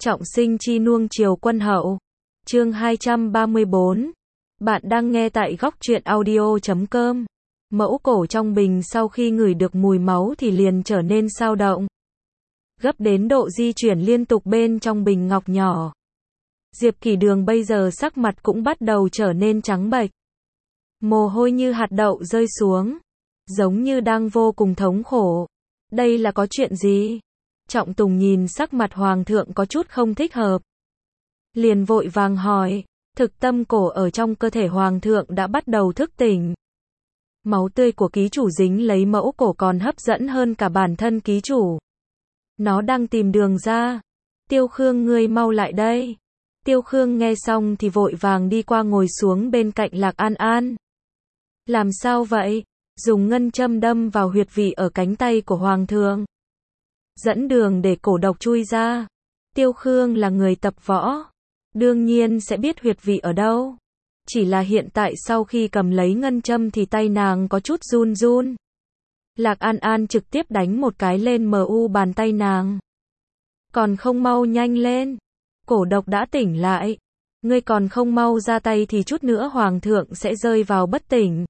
Trọng sinh chi nuông chiều quân hậu. Chương 234. Bạn đang nghe tại góc truyện audio.com. Mẫu cổ trong bình sau khi ngửi được mùi máu thì liền trở nên xao động. Gấp đến độ di chuyển liên tục bên trong bình ngọc nhỏ. Diệp Kỷ Đường bây giờ sắc mặt cũng bắt đầu trở nên trắng bệch. Mồ hôi như hạt đậu rơi xuống. Giống như đang vô cùng thống khổ. Đây là có chuyện gì? Trọng Tùng nhìn sắc mặt hoàng thượng có chút không thích hợp. Liền vội vàng hỏi, thực tâm cổ ở trong cơ thể hoàng thượng đã bắt đầu thức tỉnh. Máu tươi của ký chủ dính lấy mẫu cổ còn hấp dẫn hơn cả bản thân ký chủ. Nó đang tìm đường ra. Tiêu Khương ngươi mau lại đây. Tiêu Khương nghe xong thì vội vàng đi qua ngồi xuống bên cạnh Lạc An An. Làm sao vậy? Dùng ngân châm đâm vào huyệt vị ở cánh tay của hoàng thượng. Dẫn đường để cổ độc chui ra. Tiêu Khương là người tập võ. Đương nhiên sẽ biết huyệt vị ở đâu. Chỉ là hiện tại sau khi cầm lấy ngân châm thì tay nàng có chút run run. Lạc An An trực tiếp đánh một cái lên bàn tay nàng. Còn không mau nhanh lên. Cổ độc đã tỉnh lại. Ngươi còn không mau ra tay thì chút nữa hoàng thượng sẽ rơi vào bất tỉnh.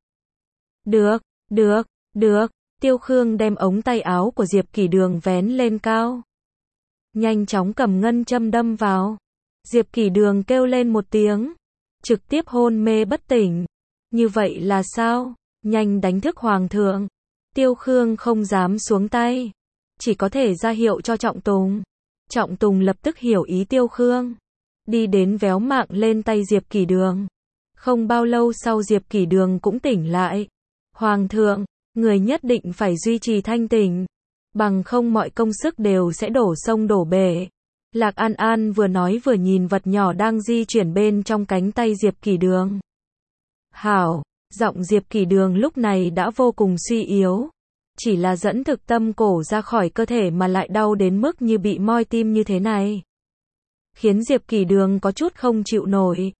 Được. Tiêu Khương đem ống tay áo của Diệp Kỷ Đường vén lên cao. Nhanh chóng cầm ngân châm đâm vào. Diệp Kỷ Đường kêu lên một tiếng. Trực tiếp hôn mê bất tỉnh. Như vậy là sao? Nhanh đánh thức hoàng thượng. Tiêu Khương không dám xuống tay. Chỉ có thể ra hiệu cho Trọng Tùng. Trọng Tùng lập tức hiểu ý Tiêu Khương. Đi đến véo mạng lên tay Diệp Kỷ Đường. Không bao lâu sau Diệp Kỷ Đường cũng tỉnh lại. Hoàng thượng, người nhất định phải duy trì thanh tỉnh. Bằng không mọi công sức đều sẽ đổ sông đổ bể. Lạc An An vừa nói vừa nhìn vật nhỏ đang di chuyển bên trong cánh tay Diệp Kỷ Đường. Hảo, giọng Diệp Kỷ Đường lúc này đã vô cùng suy yếu. Chỉ là dẫn thực tâm cổ ra khỏi cơ thể mà lại đau đến mức như bị moi tim như thế này. Khiến Diệp Kỷ Đường có chút không chịu nổi.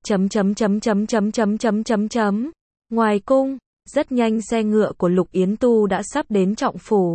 Ngoài cung, rất nhanh xe ngựa của Lục Yến Tu đã sắp đến Trọng phủ.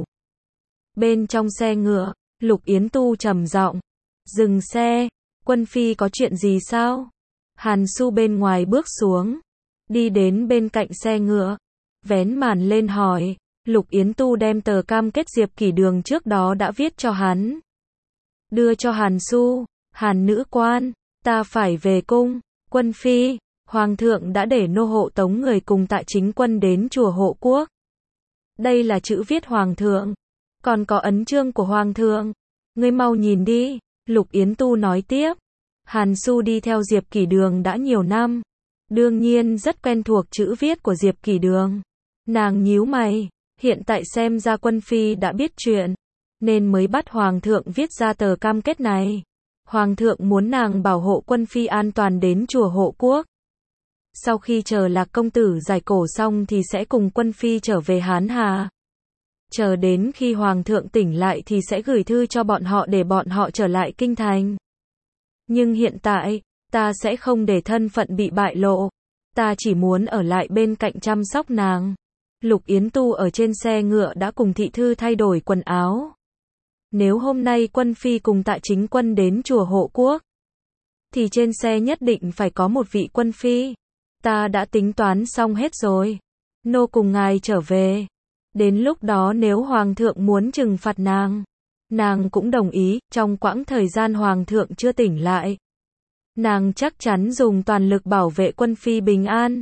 Bên trong xe ngựa, Lục Yến Tu trầm giọng, dừng xe, quân phi có chuyện gì sao? Hàn Su bên ngoài bước xuống, đi đến bên cạnh xe ngựa, vén màn lên hỏi. Lục Yến Tu đem tờ cam kết Diệp Kỷ Đường trước đó đã viết cho hắn. Đưa cho Hàn Su. Hàn nữ quan, ta phải về cung. Quân phi, hoàng thượng đã để nô hộ tống người cùng Tạ Chính Quân đến chùa Hộ Quốc. Đây là chữ viết hoàng thượng. Còn có ấn chương của hoàng thượng. Ngươi mau nhìn đi. Lục Yến Tu nói tiếp. Hàn Su đi theo Diệp Kỷ Đường đã nhiều năm. Đương nhiên rất quen thuộc chữ viết của Diệp Kỷ Đường. Nàng nhíu mày. Hiện tại xem ra quân phi đã biết chuyện. Nên mới bắt hoàng thượng viết ra tờ cam kết này. Hoàng thượng muốn nàng bảo hộ quân phi an toàn đến chùa Hộ Quốc. Sau khi chờ Lạc công tử giải cổ xong thì sẽ cùng quân phi trở về Hán Hà. Chờ đến khi hoàng thượng tỉnh lại thì sẽ gửi thư cho bọn họ để bọn họ trở lại kinh thành. Nhưng hiện tại, ta sẽ không để thân phận bị bại lộ. Ta chỉ muốn ở lại bên cạnh chăm sóc nàng. Lục Yến Tu ở trên xe ngựa đã cùng thị thư thay đổi quần áo. Nếu hôm nay quân phi cùng Tạ Chính Quân đến chùa Hộ Quốc, thì trên xe nhất định phải có một vị quân phi. Ta đã tính toán xong hết rồi. Nô cùng ngài trở về. Đến lúc đó nếu hoàng thượng muốn trừng phạt nàng cũng đồng ý. Trong quãng thời gian hoàng thượng chưa tỉnh lại, nàng chắc chắn dùng toàn lực bảo vệ quân phi bình an.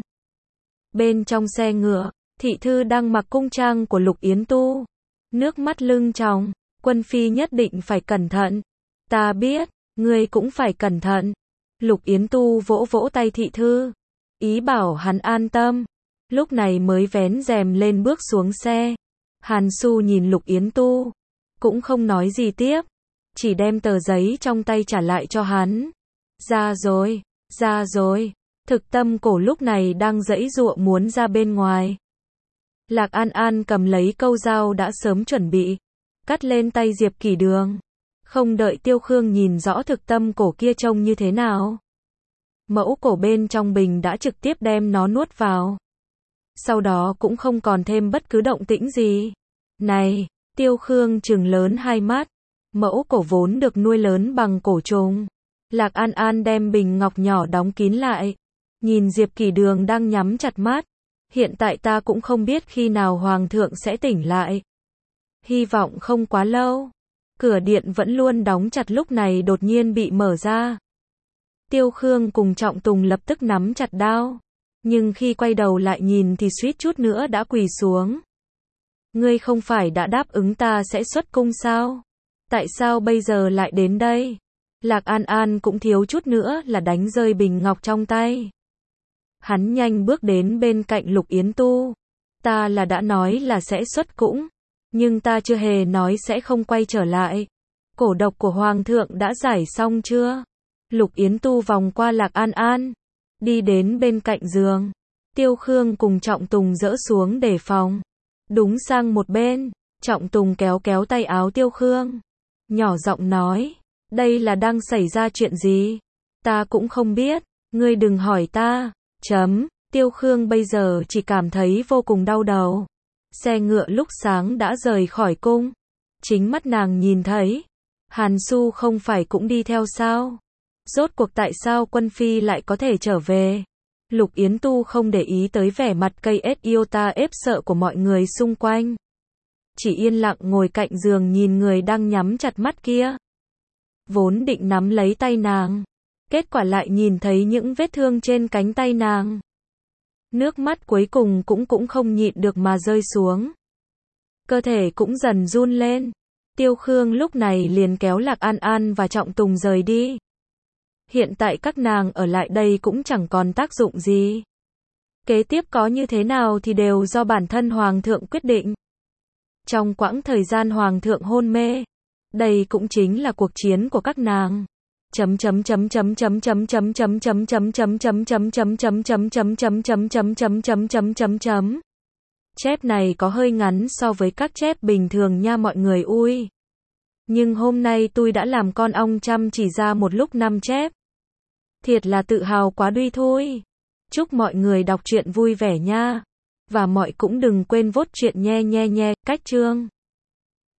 Bên trong xe ngựa, thị thư đang mặc cung trang của Lục Yến Tu. Nước mắt lưng tròng. Quân phi nhất định phải cẩn thận. Ta biết, ngươi cũng phải cẩn thận. Lục Yến Tu vỗ vỗ tay thị thư. Ý bảo hắn an tâm. Lúc này mới vén rèm lên bước xuống xe. Hàn Su nhìn Lục Yến Tu. Cũng không nói gì tiếp. Chỉ đem tờ giấy trong tay trả lại cho hắn. Ra rồi. Thực tâm cổ lúc này đang giãy giụa muốn ra bên ngoài. Lạc An An cầm lấy câu dao đã sớm chuẩn bị. Cắt lên tay Diệp Kỷ Đường. Không đợi Tiêu Khương nhìn rõ thực tâm cổ kia trông như thế nào. Mẫu cổ bên trong bình đã trực tiếp đem nó nuốt vào. Sau đó cũng không còn thêm bất cứ động tĩnh gì. Này, Tiêu Khương trừng lớn hai mắt. Mẫu cổ vốn được nuôi lớn bằng cổ trùng. Lạc An An đem bình ngọc nhỏ đóng kín lại. Nhìn Diệp Kỳ Đường đang nhắm chặt mắt. Hiện tại ta cũng không biết khi nào Hoàng thượng sẽ tỉnh lại. Hy vọng không quá lâu. Cửa điện vẫn luôn đóng chặt lúc này đột nhiên bị mở ra. Tiêu Khương cùng Trọng Tùng lập tức nắm chặt đao. Nhưng khi quay đầu lại nhìn thì suýt chút nữa đã quỳ xuống. Ngươi không phải đã đáp ứng ta sẽ xuất cung sao? Tại sao bây giờ lại đến đây? Lạc An An cũng thiếu chút nữa là đánh rơi bình ngọc trong tay. Hắn nhanh bước đến bên cạnh Lục Yến Tu. Ta là đã nói là sẽ xuất cung, nhưng ta chưa hề nói sẽ không quay trở lại. Cổ độc của Hoàng thượng đã giải xong chưa? Lục Yến Tu vòng qua Lạc An An, đi đến bên cạnh giường. Tiêu Khương cùng Trọng Tùng dỡ xuống để phòng. Đúng sang một bên, Trọng Tùng kéo kéo tay áo Tiêu Khương. Nhỏ giọng nói, đây là đang xảy ra chuyện gì? Ta cũng không biết, ngươi đừng hỏi ta. Tiêu Khương bây giờ chỉ cảm thấy vô cùng đau đầu. Xe ngựa lúc sáng đã rời khỏi cung. Chính mắt nàng nhìn thấy. Hàn Su không phải cũng đi theo sao? Rốt cuộc tại sao Quân Phi lại có thể trở về? Lục Yến Tu không để ý tới vẻ mặt cây iota ép sợ của mọi người xung quanh. Chỉ yên lặng ngồi cạnh giường nhìn người đang nhắm chặt mắt kia. Vốn định nắm lấy tay nàng. Kết quả lại nhìn thấy những vết thương trên cánh tay nàng. Nước mắt cuối cùng cũng không nhịn được mà rơi xuống. Cơ thể cũng dần run lên. Tiêu Khương lúc này liền kéo Lạc An An và Trọng Tùng rời đi. Hiện tại các nàng ở lại đây cũng chẳng còn tác dụng gì. Kế tiếp có như thế nào thì đều do bản thân Hoàng thượng quyết định. Trong quãng thời gian Hoàng thượng hôn mê, đây cũng chính là cuộc chiến của các nàng. Chép này có hơi ngắn so với các chép bình thường nha mọi người ui. Nhưng hôm nay tôi đã làm con ong chăm chỉ ra một lúc 5 chép. Thiệt là tự hào quá đi thôi. Chúc mọi người đọc truyện vui vẻ nha. Và mọi cũng đừng quên vote chuyện nhe, cách chương.